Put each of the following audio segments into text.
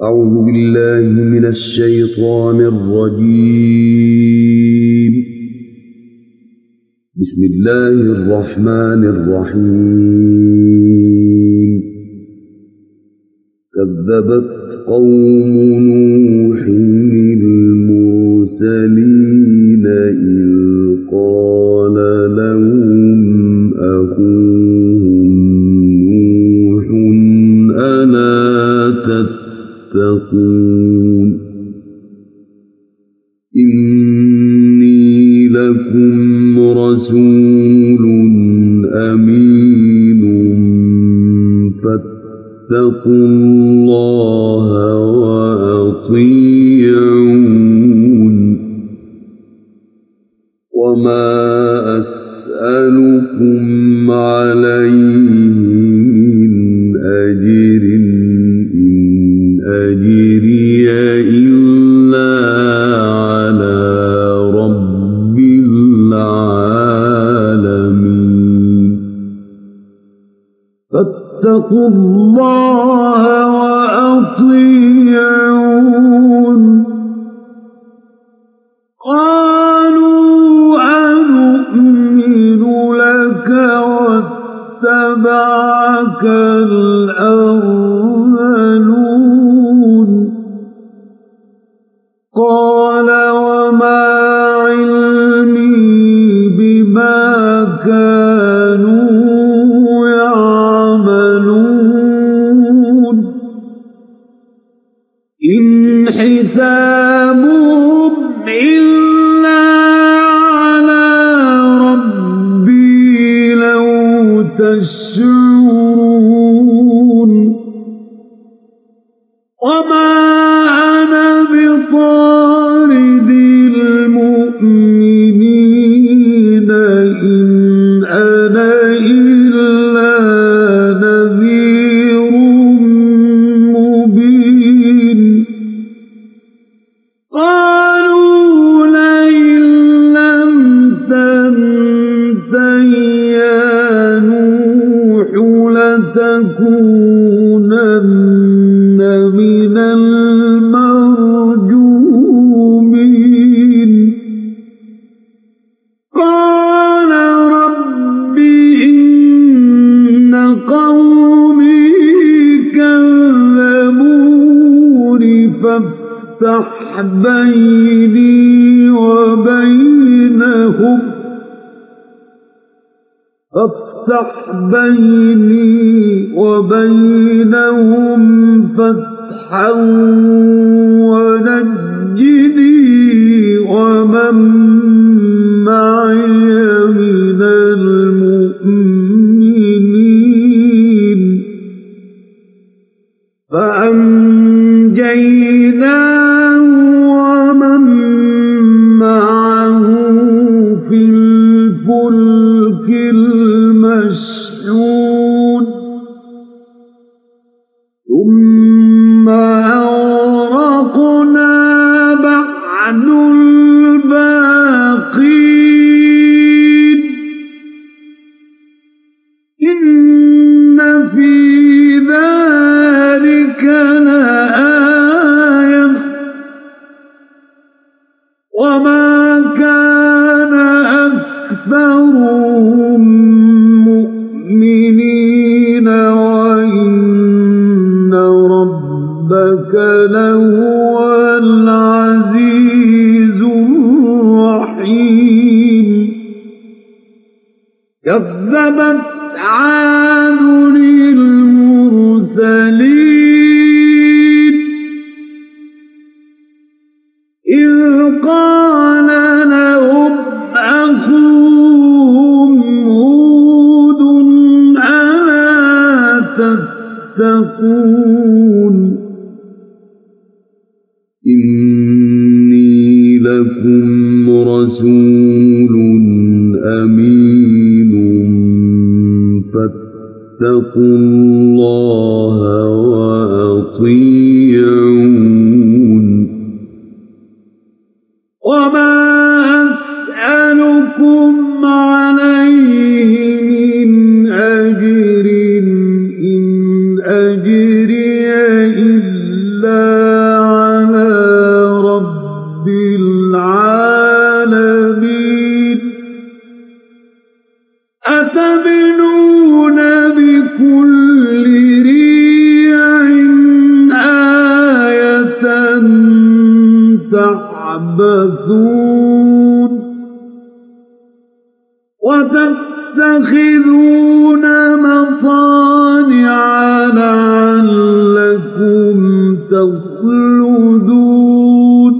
أعوذ بالله من الشيطان الرجيم. بسم الله الرحمن الرحيم. كذبت قوم نوح المرسلين إذ قال لهم أخوهم نوح ألا تتقون إني لكم رسول أمين فاتقوا الله وأطيعون وما أسألكم عليه من أجر إن أجري إلا على رب العالمين فاتقوا الله وأطيعون قالوا أنؤمن لك واتبعك الأرذلون قال وما علمي بما كانوا يعملون إن حسابهم إلا على ربي لو تشعرون وما أنا بطارد المؤمنين إن أنا إلا نذير مبين قالوا لئن لم تنته يا نوح لتكونن من المرجومين قال رب إن قومي كذبون فافتح بيني وبينهم فتحا ونجني ومن معي من المؤمنين فأنجيناه ومن معه في الفلك المشحون ثم أغرقنا بعد الباقين إن في ذلك لآية وما كان أكثرهم مؤمنين وإن ربك لهو العزيز الرحيم كذبت عاد المرسلين إذ قال لهم أخوهم هود ألا تتقون إني لكم رسول أمين فاتقوا الله وأطيعون وما أسألكم عليه من أجر إن أجري إلا وتتخذون مصانع لعلكم تخلدون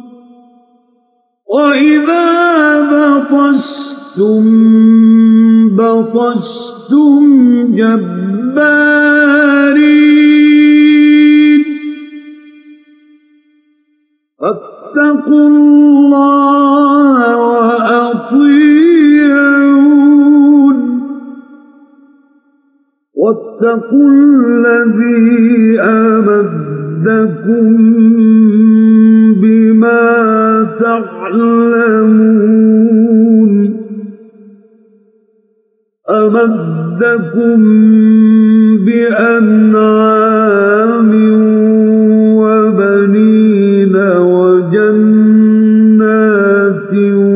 وإذا بطشتم بطشتم جبارين فاتقوا الله وأطيعون واتقوا الذي أمدكم بما تعلمون أمدكم بأنعام وبنين وجنات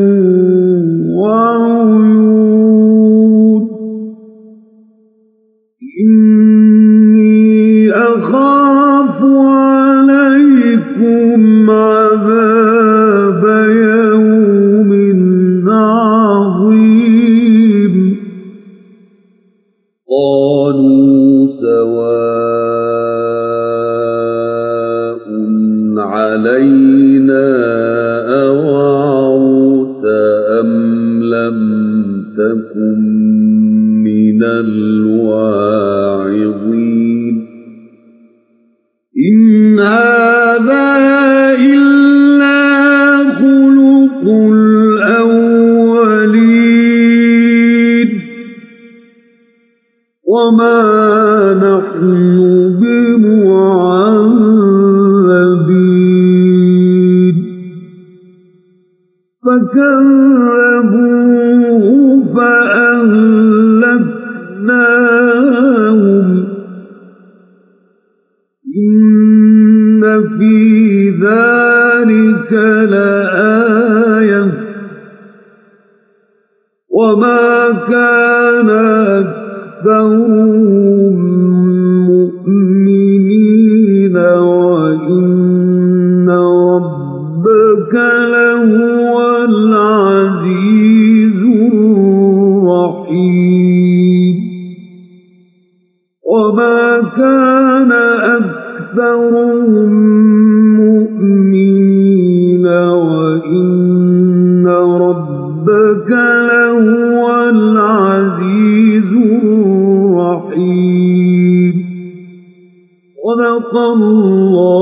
وعيون إني أخاف عليكم عذاب يوم عظيم قالوا سواء علينا أوعظت أم لم تكن من الواعظين إن هذا إلا خلق الأولين وما نحن بمعذبين فكذبوه فأهلكناهم إن في ذلك لآية وما كان أكثرهم مؤمنين وإن ربك لهو العزيز الرحيم وما كان أكثرهم مؤمنين وإن ربك لهو العزيز الرحيم صدق الله